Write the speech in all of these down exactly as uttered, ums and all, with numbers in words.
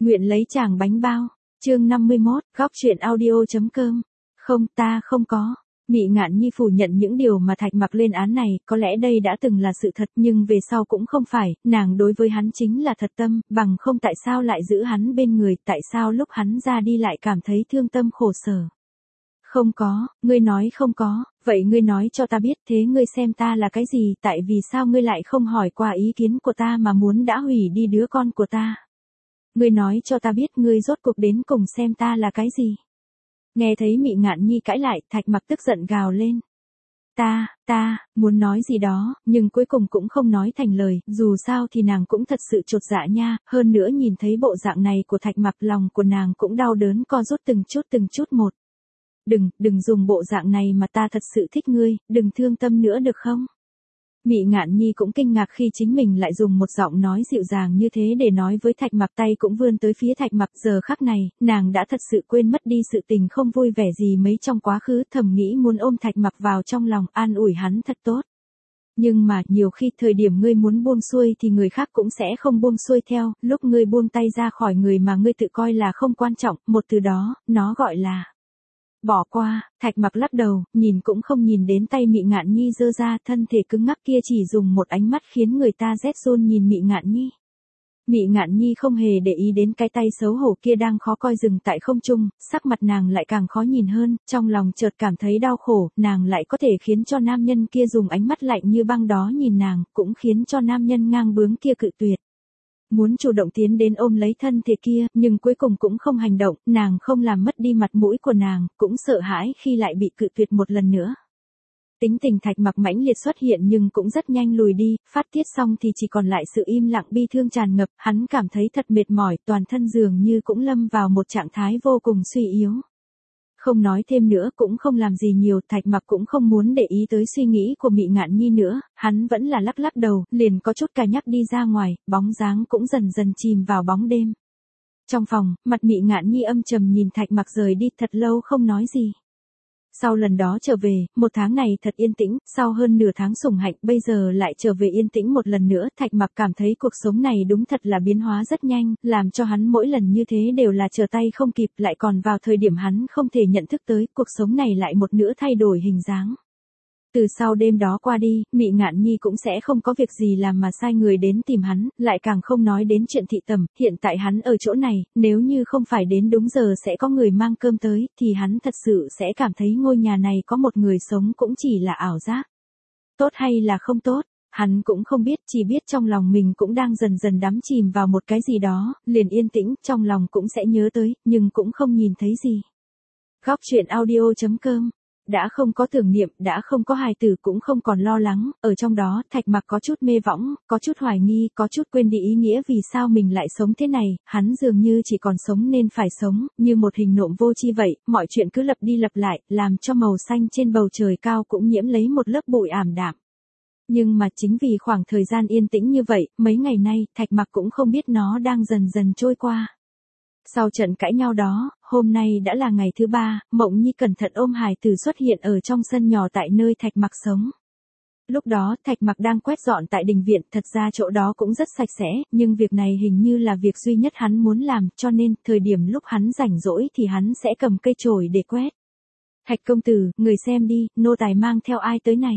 Nguyện lấy chàng bánh bao. Chương năm mươi mốt, góc truyện audio.com. Không, ta không có. Mị Ngạn Nhi phủ nhận những điều mà Thạch Mặc lên án này, có lẽ đây đã từng là sự thật nhưng về sau cũng không phải, nàng đối với hắn chính là thật tâm, bằng không tại sao lại giữ hắn bên người, tại sao lúc hắn ra đi lại cảm thấy thương tâm khổ sở. Không có, ngươi nói không có, vậy ngươi nói cho ta biết thế ngươi xem ta là cái gì, tại vì sao ngươi lại không hỏi qua ý kiến của ta mà muốn đã hủy đi đứa con của ta. Ngươi nói cho ta biết ngươi rốt cuộc đến cùng xem ta là cái gì. Nghe thấy Mị Ngạn Nhi cãi lại, Thạch Mặc tức giận gào lên. Ta, ta, muốn nói gì đó, nhưng cuối cùng cũng không nói thành lời, dù sao thì nàng cũng thật sự chột dạ nha, hơn nữa nhìn thấy bộ dạng này của Thạch Mặc lòng của nàng cũng đau đớn co rút từng chút từng chút một. Đừng, đừng dùng bộ dạng này mà ta thật sự thích ngươi, đừng thương tâm nữa được không? Mị Ngạn Nhi cũng kinh ngạc khi chính mình lại dùng một giọng nói dịu dàng như thế để nói với Thạch Mặc, tay cũng vươn tới phía Thạch Mặc. Giờ khắc này, nàng đã thật sự quên mất đi sự tình không vui vẻ gì mấy trong quá khứ, thầm nghĩ muốn ôm Thạch Mặc vào trong lòng, an ủi hắn thật tốt. Nhưng mà, nhiều khi thời điểm ngươi muốn buông xuôi thì người khác cũng sẽ không buông xuôi theo, lúc ngươi buông tay ra khỏi người mà ngươi tự coi là không quan trọng, một từ đó, nó gọi là bỏ qua. Thạch Mặc lắc đầu, nhìn cũng không nhìn đến tay Mị Ngạn Nhi giơ ra, thân thể cứng ngắc kia chỉ dùng một ánh mắt khiến người ta rét run nhìn Mị Ngạn Nhi. Mị Ngạn Nhi không hề để ý đến cái tay xấu hổ kia đang khó coi dừng tại không trung, sắc mặt nàng lại càng khó nhìn hơn, trong lòng chợt cảm thấy đau khổ, nàng lại có thể khiến cho nam nhân kia dùng ánh mắt lạnh như băng đó nhìn nàng, cũng khiến cho nam nhân ngang bướng kia cự tuyệt. Muốn chủ động tiến đến ôm lấy thân thể kia, nhưng cuối cùng cũng không hành động, nàng không làm mất đi mặt mũi của nàng, cũng sợ hãi khi lại bị cự tuyệt một lần nữa. Tính tình Thạch Mặc mãnh liệt xuất hiện nhưng cũng rất nhanh lùi đi, phát tiết xong thì chỉ còn lại sự im lặng bi thương tràn ngập, hắn cảm thấy thật mệt mỏi, toàn thân dường như cũng lâm vào một trạng thái vô cùng suy yếu. Không nói thêm nữa cũng không làm gì nhiều, Thạch Mặc cũng không muốn để ý tới suy nghĩ của Mị Ngạn Nhi nữa, hắn vẫn là lắc lắc đầu, liền có chút cà nhắc đi ra ngoài, bóng dáng cũng dần dần chìm vào bóng đêm. Trong phòng, mặt Mị Ngạn Nhi âm trầm nhìn Thạch Mặc rời đi, thật lâu không nói gì. Sau lần đó trở về, một tháng này thật yên tĩnh, sau hơn nửa tháng sủng hạnh, bây giờ lại trở về yên tĩnh một lần nữa, Thạch Mặc cảm thấy cuộc sống này đúng thật là biến hóa rất nhanh, làm cho hắn mỗi lần như thế đều là trở tay không kịp, lại còn vào thời điểm hắn không thể nhận thức tới, cuộc sống này lại một nữa thay đổi hình dáng. Từ sau đêm đó qua đi, Mị Ngạn Nhi cũng sẽ không có việc gì làm mà sai người đến tìm hắn, lại càng không nói đến chuyện thị tầm, hiện tại hắn ở chỗ này, nếu như không phải đến đúng giờ sẽ có người mang cơm tới, thì hắn thật sự sẽ cảm thấy ngôi nhà này có một người sống cũng chỉ là ảo giác. Tốt hay là không tốt, hắn cũng không biết, chỉ biết trong lòng mình cũng đang dần dần đắm chìm vào một cái gì đó, liền yên tĩnh, trong lòng cũng sẽ nhớ tới, nhưng cũng không nhìn thấy gì. Góc truyện audio.com. Đã không có tưởng niệm, đã không có hài tử, cũng không còn lo lắng, ở trong đó, Thạch Mặc có chút mê võng, có chút hoài nghi, có chút quên đi ý nghĩa vì sao mình lại sống thế này, hắn dường như chỉ còn sống nên phải sống, như một hình nộm vô tri vậy, mọi chuyện cứ lặp đi lặp lại, làm cho màu xanh trên bầu trời cao cũng nhiễm lấy một lớp bụi ảm đạm. Nhưng mà chính vì khoảng thời gian yên tĩnh như vậy, mấy ngày nay, Thạch Mặc cũng không biết nó đang dần dần trôi qua. Sau trận cãi nhau đó, hôm nay đã là ngày thứ ba, Mộng Nhi cẩn thận ôm hài tử xuất hiện ở trong sân nhỏ tại nơi Thạch Mặc sống. Lúc đó, Thạch Mặc đang quét dọn tại đình viện, thật ra chỗ đó cũng rất sạch sẽ, nhưng việc này hình như là việc duy nhất hắn muốn làm, cho nên, thời điểm lúc hắn rảnh rỗi thì hắn sẽ cầm cây chổi để quét. Thạch công tử, người xem đi, nô tài mang theo ai tới này?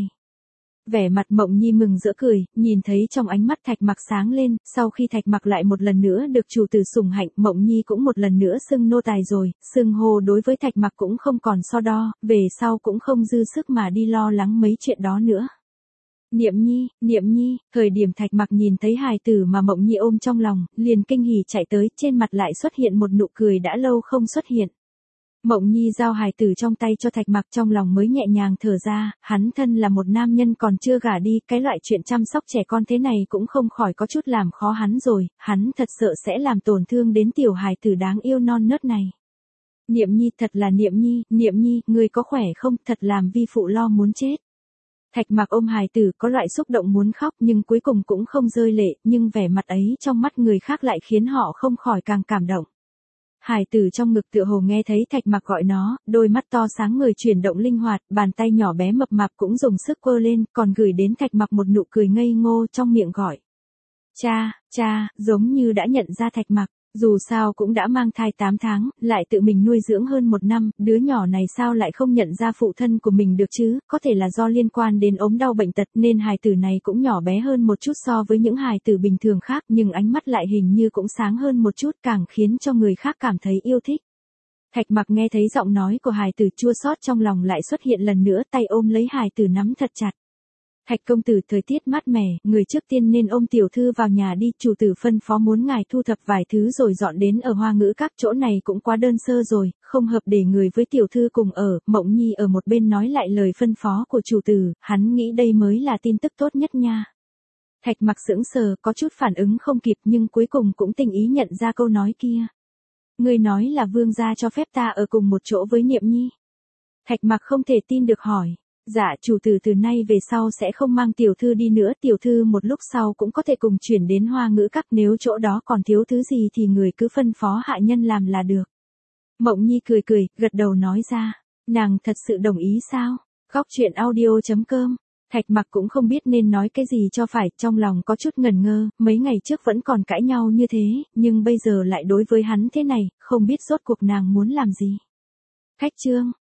Vẻ mặt Mộng Nhi mừng rỡ cười, nhìn thấy trong ánh mắt Thạch Mặc sáng lên, sau khi Thạch Mặc lại một lần nữa được chủ tử sủng hạnh, Mộng Nhi cũng một lần nữa xưng nô tài rồi, xưng hô đối với Thạch Mặc cũng không còn so đo, về sau cũng không dư sức mà đi lo lắng mấy chuyện đó nữa. Niệm Nhi, Niệm Nhi, thời điểm Thạch Mặc nhìn thấy hài tử mà Mộng Nhi ôm trong lòng, liền kinh hỉ chạy tới, trên mặt lại xuất hiện một nụ cười đã lâu không xuất hiện. Mộng Nhi giao hài tử trong tay cho Thạch Mặc, trong lòng mới nhẹ nhàng thở ra, hắn thân là một nam nhân còn chưa gả đi, cái loại chuyện chăm sóc trẻ con thế này cũng không khỏi có chút làm khó hắn rồi, hắn thật sợ sẽ làm tổn thương đến tiểu hài tử đáng yêu non nớt này. Niệm Nhi, thật là Niệm Nhi, Niệm Nhi, ngươi có khỏe không, thật làm vi phụ lo muốn chết. Thạch Mặc ôm hài tử có loại xúc động muốn khóc nhưng cuối cùng cũng không rơi lệ, nhưng vẻ mặt ấy trong mắt người khác lại khiến họ không khỏi càng cảm động. Hài tử trong ngực tựa hồ nghe thấy Thạch Mặc gọi nó, đôi mắt to sáng người chuyển động linh hoạt, bàn tay nhỏ bé mập mạp cũng dùng sức quơ lên, còn gửi đến Thạch Mặc một nụ cười ngây ngô trong miệng gọi. Cha, cha, giống như đã nhận ra Thạch Mặc. Dù sao cũng đã mang thai tám tháng, lại tự mình nuôi dưỡng hơn một năm, đứa nhỏ này sao lại không nhận ra phụ thân của mình được chứ, có thể là do liên quan đến ốm đau bệnh tật nên hài tử này cũng nhỏ bé hơn một chút so với những hài tử bình thường khác nhưng ánh mắt lại hình như cũng sáng hơn một chút càng khiến cho người khác cảm thấy yêu thích. Thạch Mặc nghe thấy giọng nói của hài tử chua xót trong lòng lại xuất hiện lần nữa tay ôm lấy hài tử nắm thật chặt. Thạch công tử thời tiết mát mẻ, người trước tiên nên ôm tiểu thư vào nhà đi, chủ tử phân phó muốn ngài thu thập vài thứ rồi dọn đến ở Hoa Ngữ Các, chỗ này cũng quá đơn sơ rồi, không hợp để người với tiểu thư cùng ở. Mộng Nhi ở một bên nói lại lời phân phó của chủ tử, hắn nghĩ đây mới là tin tức tốt nhất nha. Thạch Mặc sững sờ, có chút phản ứng không kịp nhưng cuối cùng cũng tình ý nhận ra câu nói kia. Ngươi nói là vương gia cho phép ta ở cùng một chỗ với Niệm Nhi. Thạch Mặc không thể tin được hỏi. Dạ chủ tử từ nay về sau sẽ không mang tiểu thư đi nữa, tiểu thư một lúc sau cũng có thể cùng chuyển đến Hoa Ngữ Các, nếu chỗ đó còn thiếu thứ gì thì người cứ phân phó hạ nhân làm là được. Mộng Nhi cười cười, gật đầu nói ra, nàng thật sự đồng ý sao? Góc truyện audio chấm com. Thạch Mặc cũng không biết nên nói cái gì cho phải, trong lòng có chút ngần ngơ, mấy ngày trước vẫn còn cãi nhau như thế, nhưng bây giờ lại đối với hắn thế này, không biết rốt cuộc nàng muốn làm gì. Khách chương